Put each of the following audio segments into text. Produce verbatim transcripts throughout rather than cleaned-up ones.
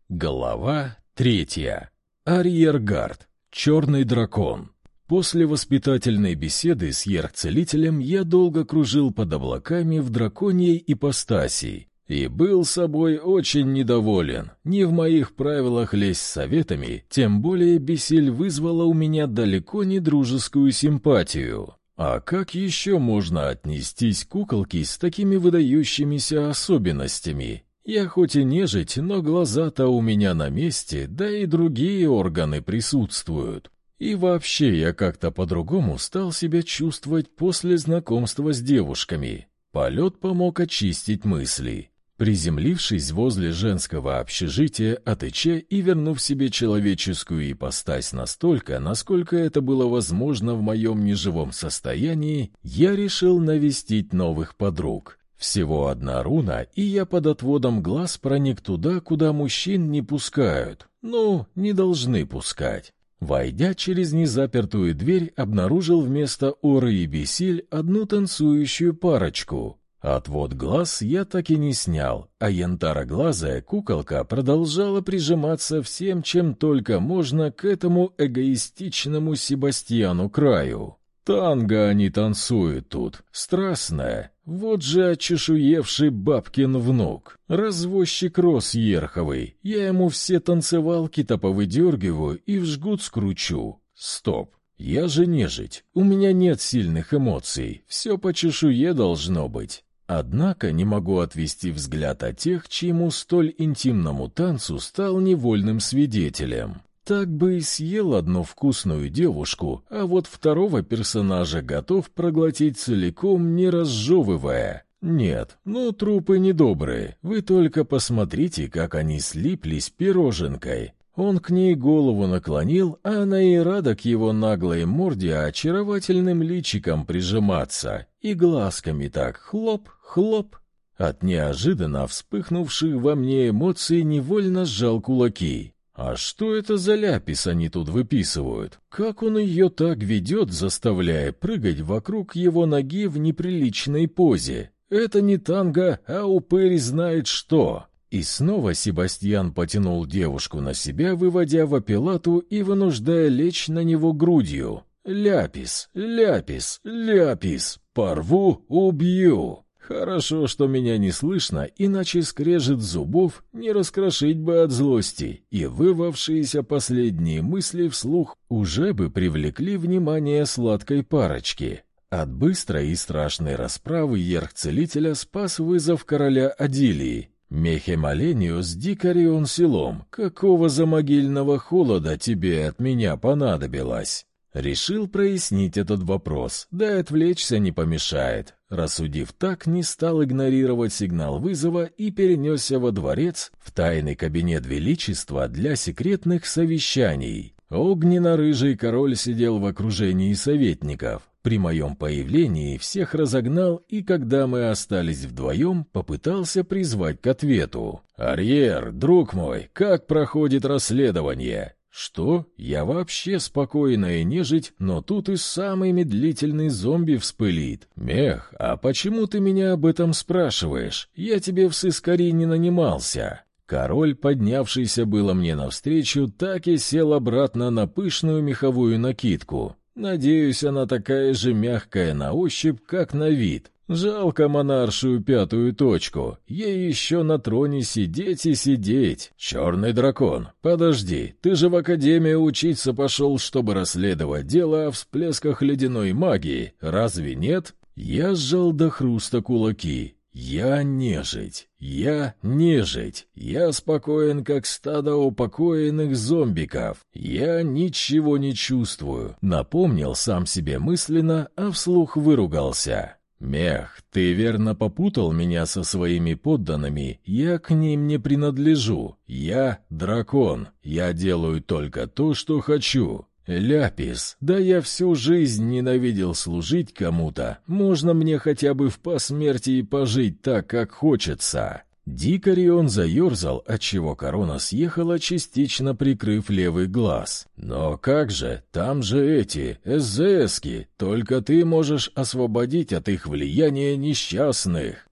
Глава третья. Арьергард. Черный дракон. После воспитательной беседы с Ерх-целителем я долго кружил под облаками в драконьей ипостаси и был собой очень недоволен. Не в моих правилах лезть с советами, тем более Бесиль вызвала у меня далеко не дружескую симпатию. А как еще можно отнестись к куколке с такими выдающимися особенностями? Я хоть и нежить, но глаза-то у меня на месте, да и другие органы присутствуют. И вообще я как-то по-другому стал себя чувствовать после знакомства с девушками. Полет помог очистить мысли. Приземлившись возле женского общежития АТЧ и вернув себе человеческую ипостась настолько, насколько это было возможно в моем неживом состоянии, я решил навестить новых подруг. Всего одна руна, и я под отводом глаз проник туда, куда мужчин не пускают. Ну, не должны пускать. Войдя через незапертую дверь, обнаружил вместо Оры и Бесиль одну танцующую парочку. Отвод глаз я так и не снял, а янтароглазая куколка продолжала прижиматься всем, чем только можно, к этому эгоистичному Себастьяну Краю. Танго они танцуют тут, страстная. Вот же очешуевший бабкин внук, развозчик роз ерховый. Я ему все танцевалки-то повыдергиваю и в жгут скручу. Стоп, я же нежить, у меня нет сильных эмоций, все по чешуе должно быть. Однако не могу отвести взгляд от тех, чьему столь интимному танцу стал невольным свидетелем. Так бы и съел одну вкусную девушку, а вот второго персонажа готов проглотить целиком, не разжевывая. Нет, ну трупы недобрые, вы только посмотрите, как они слиплись пироженкой. Он к ней голову наклонил, а она и рада к его наглой морде очаровательным личиком прижиматься. И глазками так хлоп-хлоп. От неожиданно вспыхнувших во мне эмоций невольно сжал кулаки. А что это за ляпис они тут выписывают? Как он ее так ведет, заставляя прыгать вокруг его ноги в неприличной позе? Это не танго, а упырь знает что. И снова Себастьян потянул девушку на себя, выводя в опелату и вынуждая лечь на него грудью. Ляпис, ляпис, ляпис, порву, убью. Хорошо, что меня не слышно, иначе скрежет зубов не раскрошить бы от злости, и вырвавшиеся последние мысли вслух уже бы привлекли внимание сладкой парочки. От быстрой и страшной расправы Ерх-целителя спас вызов короля Адилии. «Мехемалениус дикарион селом, какого замогильного холода тебе от меня понадобилось?» Решил прояснить этот вопрос, да и отвлечься не помешает. Рассудив так, не стал игнорировать сигнал вызова и перенесся во дворец в тайный кабинет величества для секретных совещаний. Огненно-рыжий король сидел в окружении советников. При моем появлении всех разогнал, и когда мы остались вдвоем, попытался призвать к ответу. «Арьер, друг мой, как проходит расследование?» «Что? Я вообще спокойная нежить, но тут и самый медлительный зомби вспылит. Мех, а почему ты меня об этом спрашиваешь? Я тебе в сыскари не нанимался». Король, поднявшийся было мне навстречу, так и сел обратно на пышную меховую накидку. Надеюсь, она такая же мягкая на ощупь, как на вид. Жалко монаршую пятую точку. Ей еще на троне сидеть и сидеть. Черный дракон, подожди, ты же в академию учиться пошел, чтобы расследовать дело о всплесках ледяной магии. Разве нет? Я сжал до хруста кулаки. Я нежить. Я нежить. Я спокоен, как стадо упокоенных зомбиков. Я ничего не чувствую. Напомнил сам себе мысленно, а вслух выругался. «Мех, ты верно попутал меня со своими подданными, я к ним не принадлежу. Я дракон, я делаю только то, что хочу. Ляпис, да я всю жизнь ненавидел служить кому-то, можно мне хотя бы в посмертии пожить так, как хочется». Дикарион заерзал, отчего корона съехала, частично прикрыв левый глаз. «Но как же, там же эти, эс зэ эски, только ты можешь освободить от их влияния несчастных».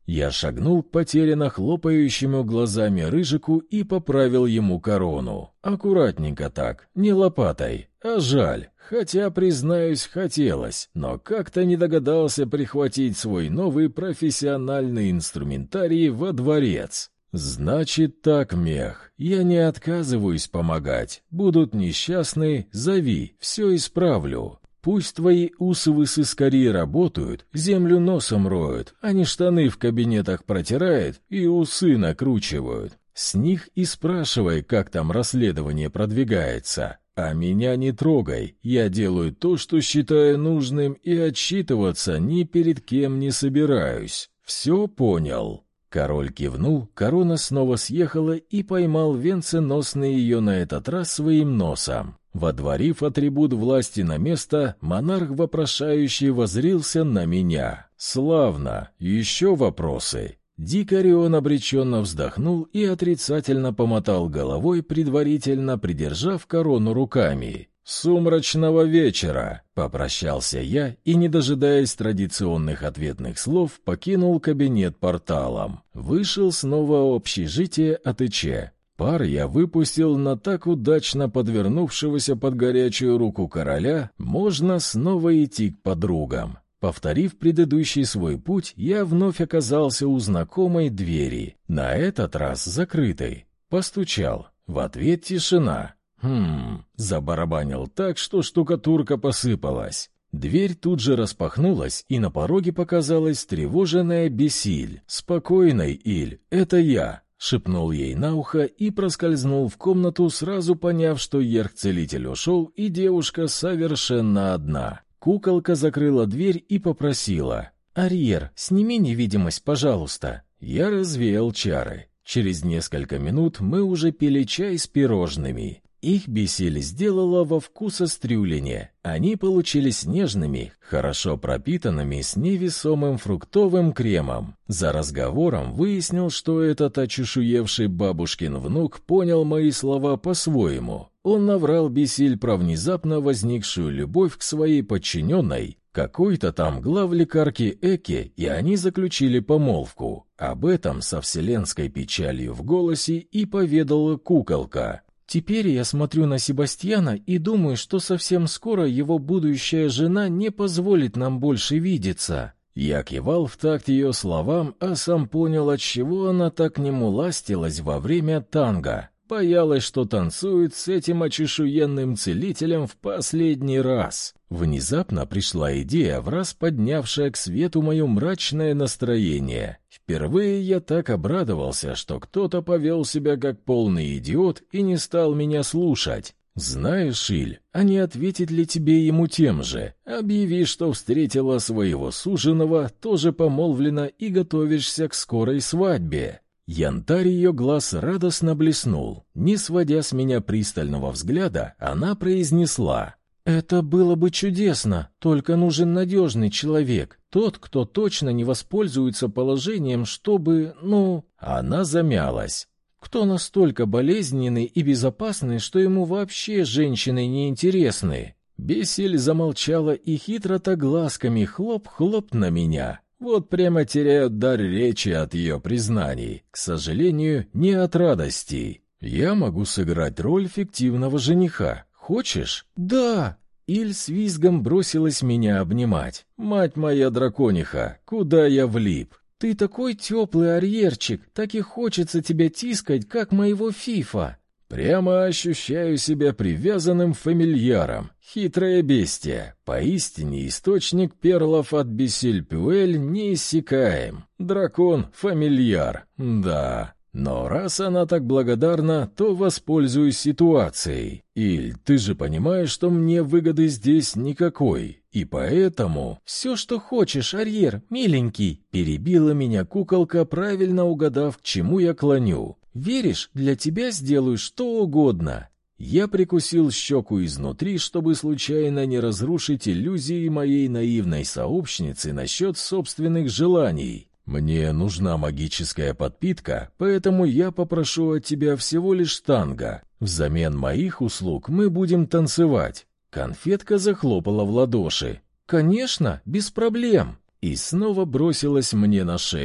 Я шагнул к потерянно хлопающему глазами Рыжику и поправил ему корону. Аккуратненько так, не лопатой, а жаль. Хотя, признаюсь, хотелось, но как-то не догадался прихватить свой новый профессиональный инструментарий во дворец. «Значит так, мех, я не отказываюсь помогать. Будут несчастны, зови, все исправлю. Пусть твои усовы-сыскари работают, землю носом роют, а не штаны в кабинетах протирают и усы накручивают. С них и спрашивай, как там расследование продвигается. А меня не трогай, я делаю то, что считаю нужным, и отчитываться ни перед кем не собираюсь. Все понял?» Король кивнул, корона снова съехала и поймал венценосный ее на этот раз своим носом. Водворив атрибут власти на место, монарх вопрошающе воззрился на меня. «Славно! Еще вопросы?» Дикарион обреченно вздохнул и отрицательно помотал головой, предварительно придержав корону руками. «Сумрачного вечера!» — попрощался я и, не дожидаясь традиционных ответных слов, покинул кабинет порталом. Вышел снова в общежитие АТЧ. Пар я выпустил на так удачно подвернувшегося под горячую руку короля, можно снова идти к подругам. Повторив предыдущий свой путь, я вновь оказался у знакомой двери, на этот раз закрытой. Постучал. В ответ тишина. «Хм...» — забарабанил так, что штукатурка посыпалась. Дверь тут же распахнулась, и на пороге показалась встревоженная Бесиль. «Спокойной, Иль, это я!» — шепнул ей на ухо и проскользнул в комнату, сразу поняв, что ерх-целитель ушел, и девушка совершенно одна. Куколка закрыла дверь и попросила: «Арьер, сними невидимость, пожалуйста». Я развеял чары. Через несколько минут мы уже пили чай с пирожными. Их Бесиль сделала во вкусострюлине. Они получились нежными, хорошо пропитанными с невесомым фруктовым кремом. За разговором выяснил, что этот очешуевший бабушкин внук понял мои слова по-своему. Он наврал Бесиль про внезапно возникшую любовь к своей подчиненной, какой-то там главлекарке Эке, и они заключили помолвку. Об этом со вселенской печалью в голосе и поведала куколка. «Теперь я смотрю на Себастьяна и думаю, что совсем скоро его будущая жена не позволит нам больше видеться». Я кивал в такт ее словам, а сам понял, отчего она так к нему ластилась во время танго. Боялась, что танцует с этим очешуенным целителем в последний раз. Внезапно пришла идея, враз поднявшая к свету мое мрачное настроение. Впервые я так обрадовался, что кто-то повел себя как полный идиот и не стал меня слушать. «Знаешь, Иль, а не ответит ли тебе ему тем же? Объяви, что встретила своего суженого, тоже помолвлена и готовишься к скорой свадьбе». Янтарь ее глаз радостно блеснул. Не сводя с меня пристального взгляда, она произнесла: «Это было бы чудесно, только нужен надежный человек, тот, кто точно не воспользуется положением, чтобы, ну...» Она замялась. «Кто настолько болезненный и безопасный, что ему вообще женщины не интересны?» Бесиль замолчала и хитро-то глазками хлоп-хлоп на меня. Вот прямо теряют дар речи от ее признаний. К сожалению, не от радости. Я могу сыграть роль фиктивного жениха. Хочешь? Да! Иль с визгом бросилась меня обнимать. Мать моя дракониха, куда я влип? Ты такой теплый, арьерчик, так и хочется тебя тискать, как моего фифа. Прямо ощущаю себя привязанным фамильяром. Хитрое бестия. Поистине источник перлов от Бесиль-Пюэль неиссякаем. Дракон-фамильяр. Да. Но раз она так благодарна, то воспользуюсь ситуацией. Иль, ты же понимаешь, что мне выгоды здесь никакой. И поэтому... «Все, что хочешь, Арьер, миленький», — перебила меня куколка, правильно угадав, к чему я клоню. «Веришь, для тебя сделаю что угодно». Я прикусил щеку изнутри, чтобы случайно не разрушить иллюзии моей наивной сообщницы насчет собственных желаний. «Мне нужна магическая подпитка, поэтому я попрошу от тебя всего лишь танго. Взамен моих услуг мы будем танцевать». Конфетка захлопала в ладоши. «Конечно, без проблем!» И снова бросилась мне на шею.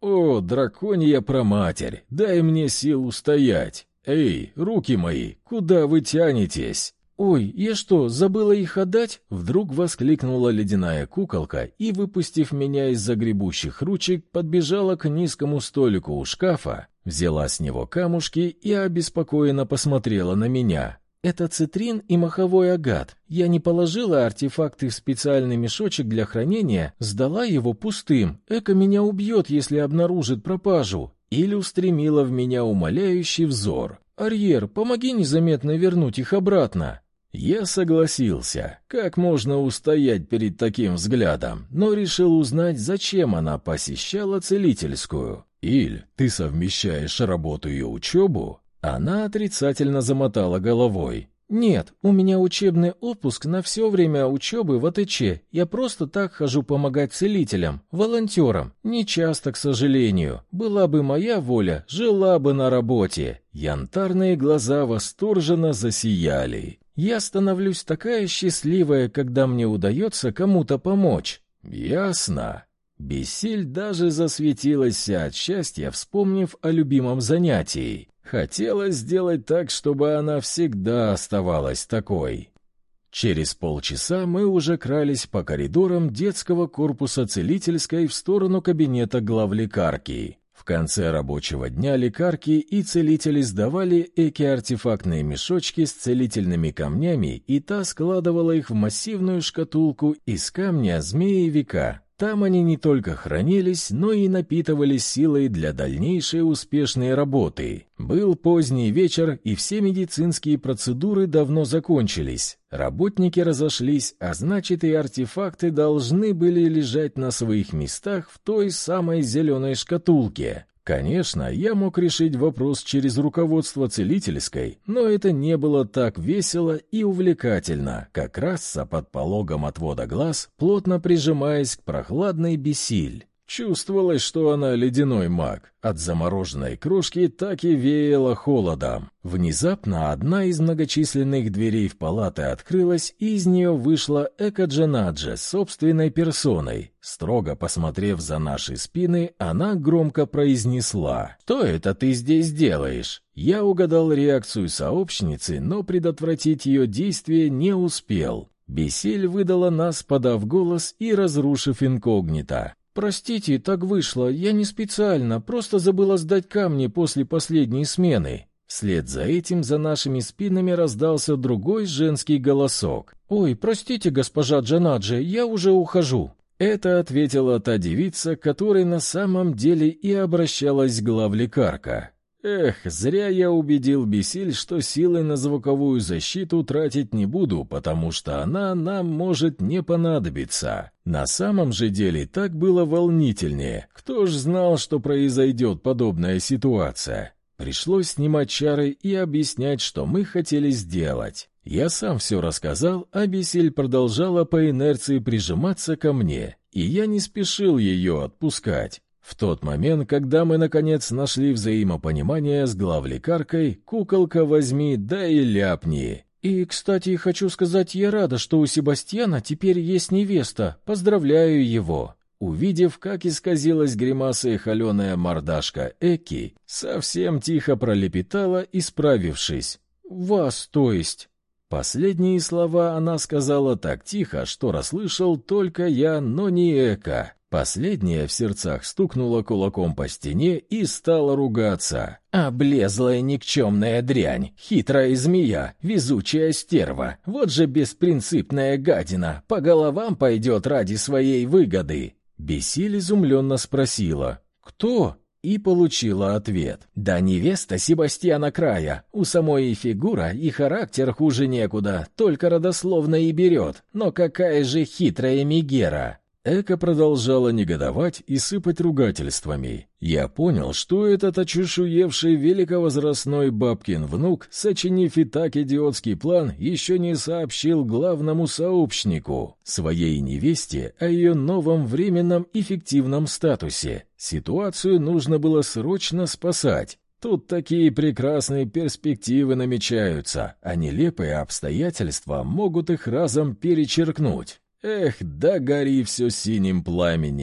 «О, драконья проматерь, дай мне сил устоять! Эй, руки мои, куда вы тянетесь?» «Ой, я что, забыла их отдать?» Вдруг воскликнула ледяная куколка и, выпустив меня из загребущих ручек, подбежала к низкому столику у шкафа, взяла с него камушки и обеспокоенно посмотрела на меня. «Это цитрин и маховой агат. Я не положила артефакты в специальный мешочек для хранения, сдала его пустым. Эко меня убьет, если обнаружит пропажу». Или устремила в меня умоляющий взор. «Арьер, помоги незаметно вернуть их обратно». Я согласился. Как можно устоять перед таким взглядом, но решил узнать, зачем она посещала целительскую. «Иль, ты совмещаешь работу и учебу?» Она отрицательно замотала головой. «Нет, у меня учебный отпуск на все время учебы в АТЧ. Я просто так хожу помогать целителям, волонтерам. Не часто, к сожалению. Была бы моя воля, жила бы на работе». Янтарные глаза восторженно засияли. «Я становлюсь такая счастливая, когда мне удается кому-то помочь». «Ясно». Бесиль даже засветилась от счастья, вспомнив о любимом занятии. Хотелось сделать так, чтобы она всегда оставалась такой. Через полчаса мы уже крались по коридорам детского корпуса целительской в сторону кабинета главлекарки. В конце рабочего дня лекарки и целители сдавали эки-артефактные мешочки с целительными камнями, и та складывала их в массивную шкатулку из камня змеевика. Там они не только хранились, но и напитывались силой для дальнейшей успешной работы. Был поздний вечер, и все медицинские процедуры давно закончились. Работники разошлись, а значит и артефакты должны были лежать на своих местах в той самой зеленой шкатулке. Конечно, я мог решить вопрос через руководство целительской, но это не было так весело и увлекательно, как раса под пологом отвода глаз, плотно прижимаясь к прохладной Бесиль. Чувствовалось, что она ледяной маг. От замороженной крошки так и веяло холодом. Внезапно одна из многочисленных дверей в палаты открылась, и из нее вышла Эка-Джанаджа собственной персоной. Строго посмотрев за наши спины, она громко произнесла: «Что это ты здесь делаешь?» Я угадал реакцию сообщницы, но предотвратить ее действие не успел. Бесиль выдала нас, подав голос и разрушив инкогнито. «Простите, так вышло, я не специально, просто забыла сдать камни после последней смены». Вслед за этим за нашими спинами раздался другой женский голосок. «Ой, простите, госпожа Джанаджи, я уже ухожу». Это ответила та девица, к которой на самом деле и обращалась главлекарка. Эх, зря я убедил Бесиль, что силы на звуковую защиту тратить не буду, потому что она нам может не понадобиться. На самом же деле так было волнительнее. Кто ж знал, что произойдет подобная ситуация? Пришлось снимать чары и объяснять, что мы хотели сделать. Я сам все рассказал, а Бесиль продолжала по инерции прижиматься ко мне, и я не спешил ее отпускать. В тот момент, когда мы, наконец, нашли взаимопонимание с главлекаркой, куколка возьми, да и ляпни. «И, кстати, хочу сказать, я рада, что у Себастьяна теперь есть невеста. Поздравляю его». Увидев, как исказилась гримасой холеная мордашка Эки, совсем тихо пролепетала, исправившись. «Вас, то есть». Последние слова она сказала так тихо, что расслышал только я, но не Эка. Последняя в сердцах стукнула кулаком по стене и стала ругаться. «Облезлая никчемная дрянь, хитрая змея, везучая стерва, вот же беспринципная гадина, по головам пойдет ради своей выгоды». Бесиль изумленно спросила: «Кто?» И получила ответ: «Да невеста Себастьяна Края, у самой и фигура, и характер хуже некуда, только родословно и берет, но какая же хитрая Мегера». Эка продолжала негодовать и сыпать ругательствами. Я понял, что этот очешуевший великовозрастной бабкин внук, сочинив и так идиотский план, еще не сообщил главному сообщнику, своей невесте, о ее новом временном эффективном статусе. Ситуацию нужно было срочно спасать. Тут такие прекрасные перспективы намечаются, а нелепые обстоятельства могут их разом перечеркнуть. Эх, да гори все синим пламенем.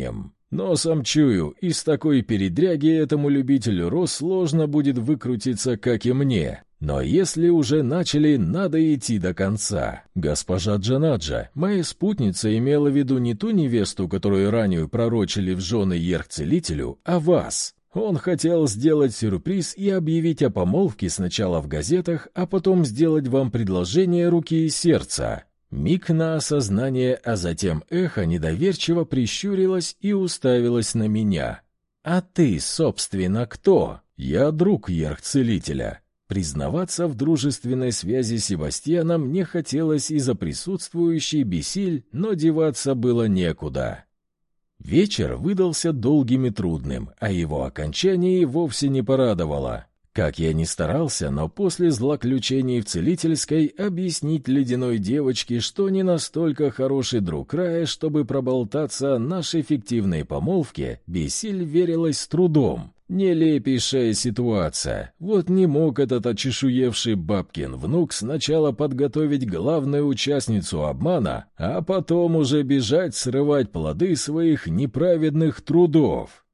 Носом чую, из такой передряги этому любителю роз сложно будет выкрутиться, как и мне. Но если уже начали, надо идти до конца. Госпожа Джанаджа, моя спутница, имела в виду не ту невесту, которую ранее пророчили в жены Ерх-целителю, а вас. Он хотел сделать сюрприз и объявить о помолвке сначала в газетах, а потом сделать вам предложение руки и сердца. Миг на осознание, а затем эхо недоверчиво прищурилось и уставилось на меня. «А ты, собственно, кто?» «Я друг Ерх-целителя». Признаваться в дружественной связи с Себастьяном не хотелось из-за присутствующей бесиль, но деваться было некуда. Вечер выдался долгим и трудным, а его окончание вовсе не порадовало. Как я ни старался, но после злоключений в целительской объяснить ледяной девочке, что не настолько хороший друг Рая, чтобы проболтаться о нашей фиктивной помолвке, бесиль верилась с трудом. Нелепейшая ситуация. Вот не мог этот очешуевший бабкин внук сначала подготовить главную участницу обмана, а потом уже бежать срывать плоды своих неправедных трудов.